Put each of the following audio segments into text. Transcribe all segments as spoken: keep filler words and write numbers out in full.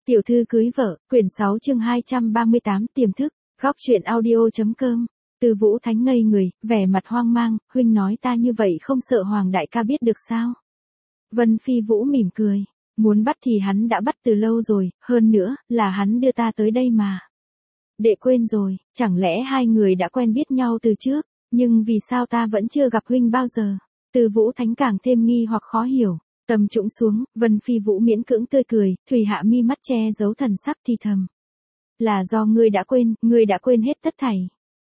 Tiểu thư cưới vợ, quyển sáu chương hai trăm ba mươi tám tiềm thức, góc truyện audio.com. Từ Vũ Thánh ngây người, vẻ mặt hoang mang, huynh nói ta như vậy không sợ Hoàng đại ca biết được sao? Vân Phi Vũ mỉm cười, muốn bắt thì hắn đã bắt từ lâu rồi, hơn nữa, là hắn đưa ta tới đây mà. Đệ quên rồi, chẳng lẽ hai người đã quen biết nhau từ trước, nhưng vì sao ta vẫn chưa gặp huynh bao giờ? Từ Vũ Thánh càng thêm nghi hoặc khó hiểu. Tầm trũng xuống, Vân Phi Vũ miễn cưỡng tươi cười, thủy hạ mi mắt che giấu thần sắc thì thầm. Là do ngươi đã quên, ngươi đã quên hết tất thảy.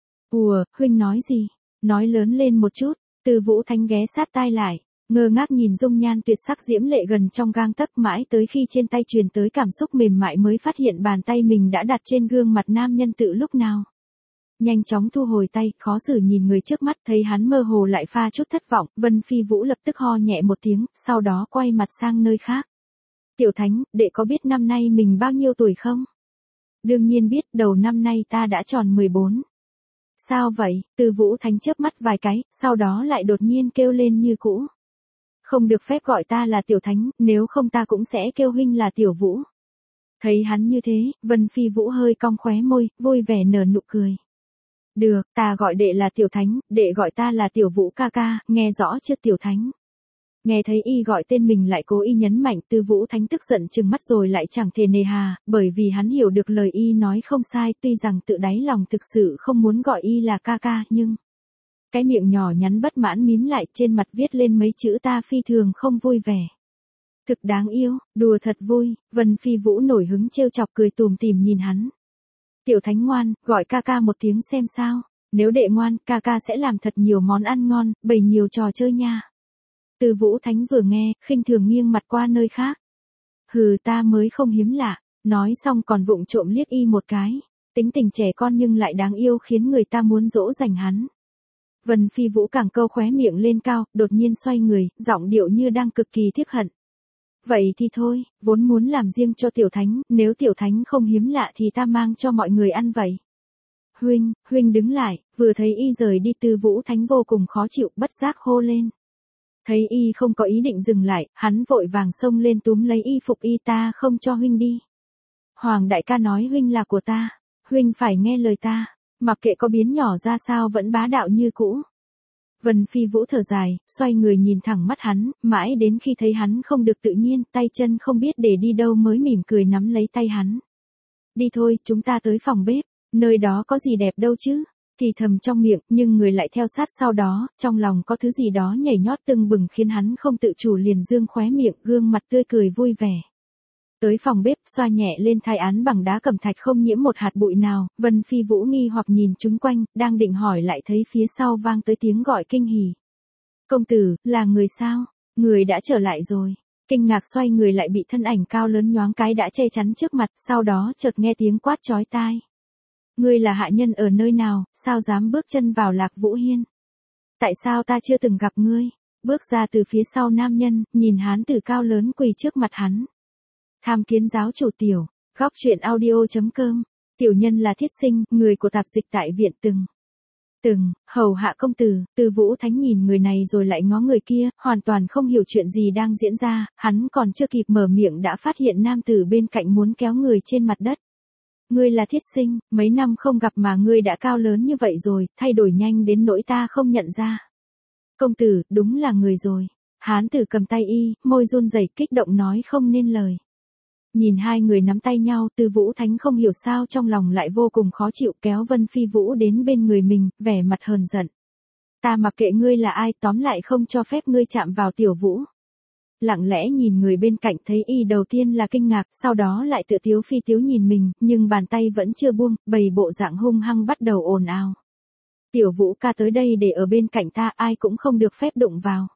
Ùa, huynh nói gì? Nói lớn lên một chút, Từ Vũ Thánh ghé sát tai lại, ngơ ngác nhìn dung nhan tuyệt sắc diễm lệ gần trong gang tấc mãi tới khi trên tay truyền tới cảm xúc mềm mại mới phát hiện bàn tay mình đã đặt trên gương mặt nam nhân tự lúc nào. Nhanh chóng thu hồi tay, khó xử nhìn người trước mắt, thấy hắn mơ hồ lại pha chút thất vọng, Vân Phi Vũ lập tức ho nhẹ một tiếng, sau đó quay mặt sang nơi khác. Tiểu Thánh, đệ có biết năm nay mình bao nhiêu tuổi không? Đương nhiên biết, đầu năm nay ta đã tròn mười bốn. Sao vậy? Từ Vũ Thánh chớp mắt vài cái, sau đó lại đột nhiên kêu lên như cũ. Không được phép gọi ta là Tiểu Thánh, nếu không ta cũng sẽ kêu huynh là Tiểu Vũ. Thấy hắn như thế, Vân Phi Vũ hơi cong khóe môi, vui vẻ nở nụ cười. Được, ta gọi đệ là Tiểu Thánh, đệ gọi ta là Tiểu Vũ ca ca, nghe rõ chưa Tiểu Thánh? Nghe thấy y gọi tên mình lại cố ý nhấn mạnh, Từ Vũ Thánh tức giận trừng mắt rồi lại chẳng thể nề hà, bởi vì hắn hiểu được lời y nói không sai, tuy rằng tự đáy lòng thực sự không muốn gọi y là ca ca, nhưng... Cái miệng nhỏ nhắn bất mãn mím lại, trên mặt viết lên mấy chữ ta phi thường không vui vẻ. Thực đáng yêu, đùa thật vui, Vân Phi Vũ nổi hứng trêu chọc cười tùm tìm nhìn hắn. Tiểu Thánh ngoan, gọi ca ca một tiếng xem sao, nếu đệ ngoan, ca ca sẽ làm thật nhiều món ăn ngon, bày nhiều trò chơi nha. Từ Vũ Thánh vừa nghe, khinh thường nghiêng mặt qua nơi khác. Hừ, ta mới không hiếm lạ, nói xong còn vụng trộm liếc y một cái, tính tình trẻ con nhưng lại đáng yêu khiến người ta muốn dỗ dành hắn. Vân Phi Vũ càng câu khóe miệng lên cao, đột nhiên xoay người, giọng điệu như đang cực kỳ tiếc hận. Vậy thì thôi, vốn muốn làm riêng cho Tiểu Thánh, nếu Tiểu Thánh không hiếm lạ thì ta mang cho mọi người ăn vậy. Huynh, huynh đứng lại, vừa thấy y rời đi Từ Vũ Thánh vô cùng khó chịu, bất giác hô lên. Thấy y không có ý định dừng lại, hắn vội vàng xông lên túm lấy y phục y ta không cho huynh đi. Hoàng đại ca nói huynh là của ta, huynh phải nghe lời ta, mặc kệ có biến nhỏ ra sao vẫn bá đạo như cũ. Vân Phi Vũ thở dài, xoay người nhìn thẳng mắt hắn, mãi đến khi thấy hắn không được tự nhiên, tay chân không biết để đi đâu mới mỉm cười nắm lấy tay hắn. Đi thôi, chúng ta tới phòng bếp, nơi đó có gì đẹp đâu chứ, thì thầm trong miệng, nhưng người lại theo sát sau đó, trong lòng có thứ gì đó nhảy nhót tưng bừng khiến hắn không tự chủ liền dương khóe miệng, gương mặt tươi cười vui vẻ. Tới phòng bếp, xoa nhẹ lên thai án bằng đá cẩm thạch không nhiễm một hạt bụi nào, Vân Phi Vũ nghi hoặc nhìn chúng quanh, đang định hỏi lại thấy phía sau vang tới tiếng gọi kinh hỉ. Công tử, là người sao? Người đã trở lại rồi. Kinh ngạc xoay người lại bị thân ảnh cao lớn nhoáng cái đã che chắn trước mặt, sau đó chợt nghe tiếng quát chói tai. Ngươi là hạ nhân ở nơi nào, sao dám bước chân vào Lạc Vũ Hiên? Tại sao ta chưa từng gặp ngươi? Bước ra từ phía sau nam nhân, nhìn hán tử cao lớn quỳ trước mặt hắn. Tham kiến giáo chủ Tiểu, góc truyện audio.com, tiểu nhân là Thiết Sinh, người của tạp dịch tại viện từng. Từng, hầu hạ công tử, Từ Vũ Thánh nhìn người này rồi lại ngó người kia, hoàn toàn không hiểu chuyện gì đang diễn ra, hắn còn chưa kịp mở miệng đã phát hiện nam tử bên cạnh muốn kéo người trên mặt đất. Ngươi là Thiết Sinh, mấy năm không gặp mà ngươi đã cao lớn như vậy rồi, thay đổi nhanh đến nỗi ta không nhận ra. Công tử, đúng là người rồi. Hán tử cầm tay y, môi run rẩy kích động nói không nên lời. Nhìn hai người nắm tay nhau, Từ Vũ Thánh không hiểu sao trong lòng lại vô cùng khó chịu, kéo Vân Phi Vũ đến bên người mình, vẻ mặt hờn giận. Ta mặc kệ ngươi là ai, tóm lại không cho phép ngươi chạm vào Tiểu Vũ. Lặng lẽ nhìn người bên cạnh thấy y đầu tiên là kinh ngạc, sau đó lại tự tiếu phi tiếu nhìn mình, nhưng bàn tay vẫn chưa buông, bày bộ dạng hung hăng bắt đầu ồn ào. Tiểu Vũ ca tới đây để ở bên cạnh ta, ai cũng không được phép đụng vào.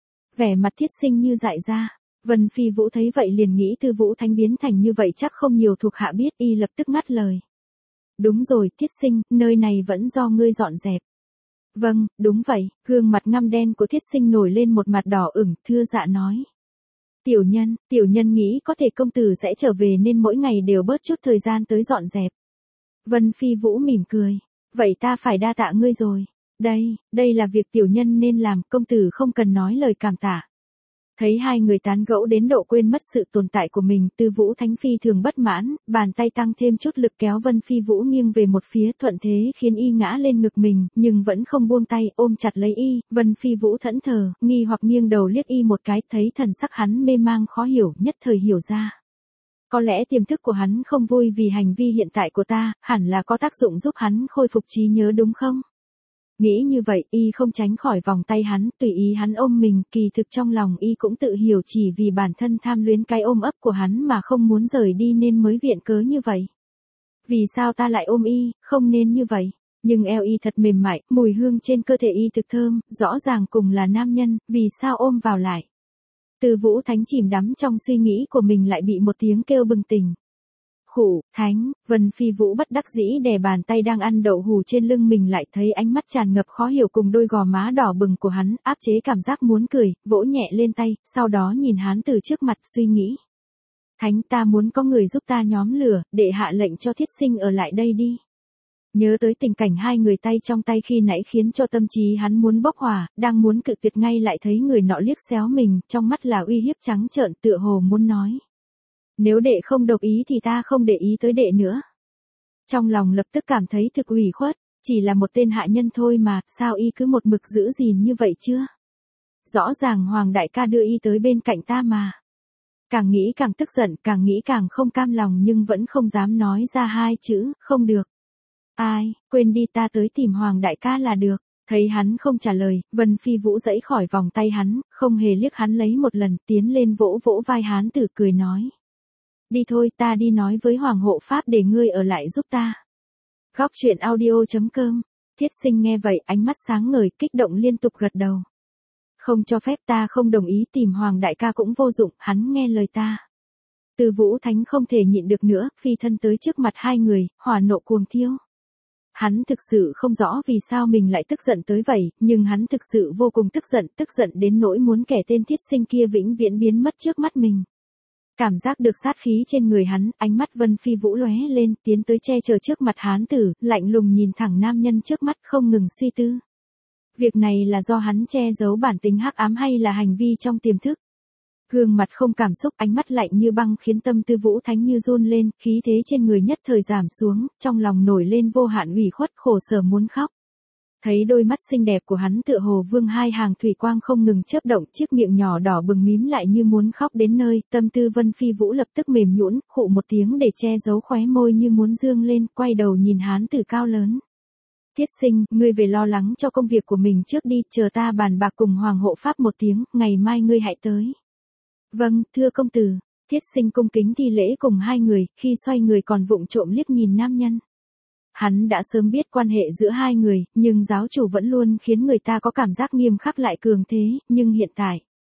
Vẻ mặt Thiết Sinh như dại ra. Vân Phi Vũ thấy vậy liền nghĩ Từ Vũ Thánh biến thành như vậy chắc không nhiều thuộc hạ biết, y lập tức ngắt lời. Đúng rồi, Thiết Sinh, nơi này vẫn do ngươi dọn dẹp. Vâng, đúng vậy, gương mặt ngăm đen của Thiết Sinh nổi lên một mặt đỏ ửng, thưa dạ nói. Tiểu nhân, tiểu nhân nghĩ có thể công tử sẽ trở về nên mỗi ngày đều bớt chút thời gian tới dọn dẹp. Vân Phi Vũ mỉm cười. Vậy ta phải đa tạ ngươi rồi. Đây, đây là việc tiểu nhân nên làm, công tử không cần nói lời cảm tạ. Thấy hai người tán gẫu đến độ quên mất sự tồn tại của mình, Tư Vũ Thánh phi thường bất mãn, bàn tay tăng thêm chút lực kéo Vân Phi Vũ nghiêng về một phía, thuận thế khiến y ngã lên ngực mình, nhưng vẫn không buông tay, ôm chặt lấy y. Vân Phi Vũ thẫn thờ, nghi hoặc nghiêng đầu liếc y một cái, thấy thần sắc hắn mê mang khó hiểu, nhất thời hiểu ra. Có lẽ tiềm thức của hắn không vui vì hành vi hiện tại của ta, hẳn là có tác dụng giúp hắn khôi phục trí nhớ đúng không? Nghĩ như vậy, y không tránh khỏi vòng tay hắn, tùy ý hắn ôm mình, kỳ thực trong lòng y cũng tự hiểu chỉ vì bản thân tham luyến cái ôm ấp của hắn mà không muốn rời đi nên mới viện cớ như vậy. Vì sao ta lại ôm y, không nên như vậy? Nhưng eo y thật mềm mại, mùi hương trên cơ thể y thực thơm, rõ ràng cùng là nam nhân, vì sao ôm vào lại? Tư Vũ Thánh chìm đắm trong suy nghĩ của mình lại bị một tiếng kêu bừng tỉnh. Khụ, Thánh, Vân Phi Vũ bất đắc dĩ đè bàn tay đang ăn đậu hù trên lưng mình lại, thấy ánh mắt tràn ngập khó hiểu cùng đôi gò má đỏ bừng của hắn, áp chế cảm giác muốn cười, vỗ nhẹ lên tay, sau đó nhìn hắn từ trước mặt suy nghĩ. Thánh, ta muốn có người giúp ta nhóm lửa, để hạ lệnh cho Thiết Sinh ở lại đây đi. Nhớ tới tình cảnh hai người tay trong tay khi nãy khiến cho tâm trí hắn muốn bốc hỏa, đang muốn cự tuyệt ngay lại thấy người nọ liếc xéo mình, trong mắt là uy hiếp trắng trợn, tựa hồ muốn nói. Nếu đệ không đồng ý thì ta không để ý tới đệ nữa. Trong lòng lập tức cảm thấy thực ủy khuất, chỉ là một tên hạ nhân thôi mà, sao y cứ một mực giữ gìn như vậy chưa? Rõ ràng Hoàng đại ca đưa y tới bên cạnh ta mà. Càng nghĩ càng tức giận, càng nghĩ càng không cam lòng nhưng vẫn không dám nói ra hai chữ, không được. Ai, quên đi, ta tới tìm Hoàng đại ca là được. Thấy hắn không trả lời, Vân Phi Vũ giãy khỏi vòng tay hắn, không hề liếc hắn lấy một lần, tiến lên vỗ vỗ vai hắn tử cười nói. Đi thôi, ta đi nói với Hoàng hộ pháp để ngươi ở lại giúp ta. Góc truyện audio chấm com. Thiết Sinh nghe vậy, ánh mắt sáng ngời, kích động liên tục gật đầu. Không cho phép, ta không đồng ý, tìm Hoàng đại ca cũng vô dụng, hắn nghe lời ta. Tư Vũ Thánh không thể nhịn được nữa, phi thân tới trước mặt hai người, hỏa nộ cuồng thiêu. Hắn thực sự không rõ vì sao mình lại tức giận tới vậy, nhưng hắn thực sự vô cùng tức giận, tức giận đến nỗi muốn kẻ tên Thiết Sinh kia vĩnh viễn biến mất trước mắt mình. Cảm giác được sát khí trên người hắn, ánh mắt Vân Phi Vũ lóe lên, tiến tới che chở trước mặt hán tử, lạnh lùng nhìn thẳng nam nhân trước mắt không ngừng suy tư. Việc này là do hắn che giấu bản tính hắc ám hay là hành vi trong tiềm thức? Gương mặt không cảm xúc, ánh mắt lạnh như băng khiến tâm Tư Vũ Thánh như run lên, khí thế trên người nhất thời giảm xuống, trong lòng nổi lên vô hạn ủy khuất khổ sở muốn khóc. Thấy đôi mắt xinh đẹp của hắn tựa hồ vương hai hàng thủy quang không ngừng chớp động, chiếc miệng nhỏ đỏ bừng mím lại như muốn khóc đến nơi, tâm tư Vân Phi Vũ lập tức mềm nhũn, khụ một tiếng để che giấu khóe môi như muốn dương lên, quay đầu nhìn hắn từ cao lớn. Thiết Sinh, ngươi về lo lắng cho công việc của mình trước đi, chờ ta bàn bạc cùng Hoàng hộ pháp một tiếng, ngày mai ngươi hãy tới. Vâng, thưa công tử. Thiết Sinh cung kính thi lễ cùng hai người, khi xoay người còn vụng trộm liếc nhìn nam nhân. Hắn đã sớm biết quan hệ giữa hai người, nhưng giáo chủ vẫn luôn khiến người ta có cảm giác nghiêm khắc lại cường thế, nhưng hiện tại.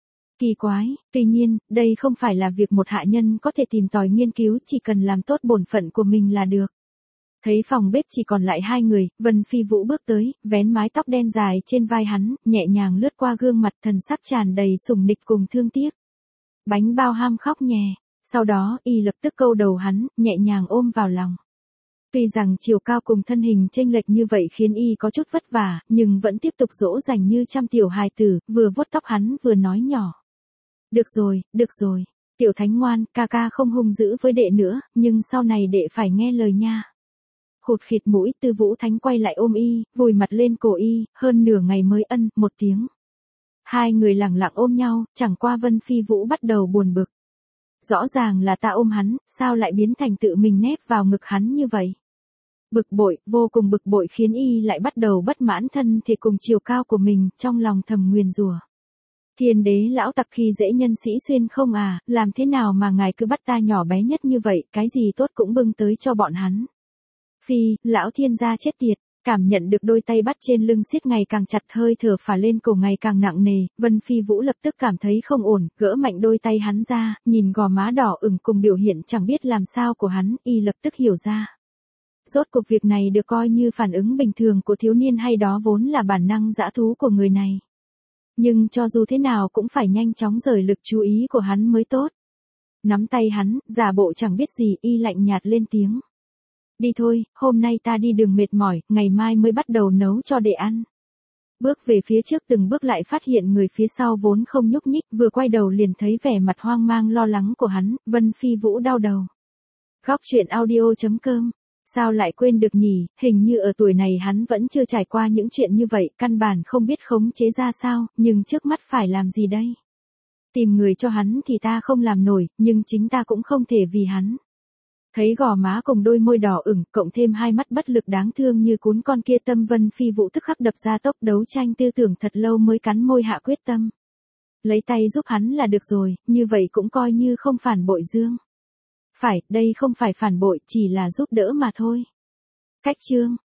Kỳ quái, tuy nhiên, đây không phải là việc một hạ nhân có thể tìm tòi nghiên cứu, chỉ cần làm tốt bổn phận của mình là được. Thấy phòng bếp chỉ còn lại hai người, Vân Phi Vũ bước tới, vén mái tóc đen dài trên vai hắn, nhẹ nhàng lướt qua gương mặt thần sắc tràn đầy sủng nịch cùng thương tiếc. Bánh bao ham khóc nhè, sau đó y lập tức câu đầu hắn, nhẹ nhàng ôm vào lòng. Tuy rằng chiều cao cùng thân hình chênh lệch như vậy khiến y có chút vất vả, nhưng vẫn tiếp tục dỗ dành như trăm tiểu hài tử, vừa vuốt tóc hắn vừa nói nhỏ. Được rồi, được rồi, tiểu thánh ngoan, ca ca không hung dữ với đệ nữa, nhưng sau này đệ phải nghe lời nha. Khụt khịt mũi, Tư Vũ Thánh quay lại ôm y, vùi mặt lên cổ y, hơn nửa ngày mới ân, một tiếng. Hai người lẳng lặng ôm nhau, chẳng qua Vân Phi Vũ bắt đầu buồn bực. Rõ ràng là ta ôm hắn, sao lại biến thành tự mình nép vào ngực hắn như vậy? Bực bội, vô cùng bực bội khiến y lại bắt đầu bất mãn thân thể cùng chiều cao của mình, trong lòng thầm nguyền rủa. Thiên đế lão tặc khi dễ nhân sĩ xuyên không à, làm thế nào mà ngài cứ bắt ta nhỏ bé nhất như vậy, cái gì tốt cũng bưng tới cho bọn hắn. Phi, lão thiên gia chết tiệt, cảm nhận được đôi tay bắt trên lưng siết ngày càng chặt, hơi thở phả lên cổ ngày càng nặng nề, Vân Phi Vũ lập tức cảm thấy không ổn, gỡ mạnh đôi tay hắn ra, nhìn gò má đỏ ửng cùng biểu hiện chẳng biết làm sao của hắn, y lập tức hiểu ra. Rốt cuộc việc này được coi như phản ứng bình thường của thiếu niên hay đó vốn là bản năng dã thú của người này. Nhưng cho dù thế nào cũng phải nhanh chóng rời lực chú ý của hắn mới tốt. Nắm tay hắn, giả bộ chẳng biết gì, y lạnh nhạt lên tiếng. Đi thôi, hôm nay ta đi đường mệt mỏi, ngày mai mới bắt đầu nấu cho đệ ăn. Bước về phía trước từng bước lại phát hiện người phía sau vốn không nhúc nhích, vừa quay đầu liền thấy vẻ mặt hoang mang lo lắng của hắn, Vân Phi Vũ đau đầu. Góc truyện audio chấm com. Sao lại quên được nhỉ, hình như ở tuổi này hắn vẫn chưa trải qua những chuyện như vậy, căn bản không biết khống chế ra sao, nhưng trước mắt phải làm gì đây? Tìm người cho hắn thì ta không làm nổi, nhưng chính ta cũng không thể vì hắn. Thấy gò má cùng đôi môi đỏ ửng, cộng thêm hai mắt bất lực đáng thương như cún con kia, tâm Vân Phi Vũ tức khắc đập ra tốc, đấu tranh tư tưởng thật lâu mới cắn môi hạ quyết tâm. Lấy tay giúp hắn là được rồi, như vậy cũng coi như không phản bội Dương. Phải, đây không phải phản bội, chỉ là giúp đỡ mà thôi. Cách chương.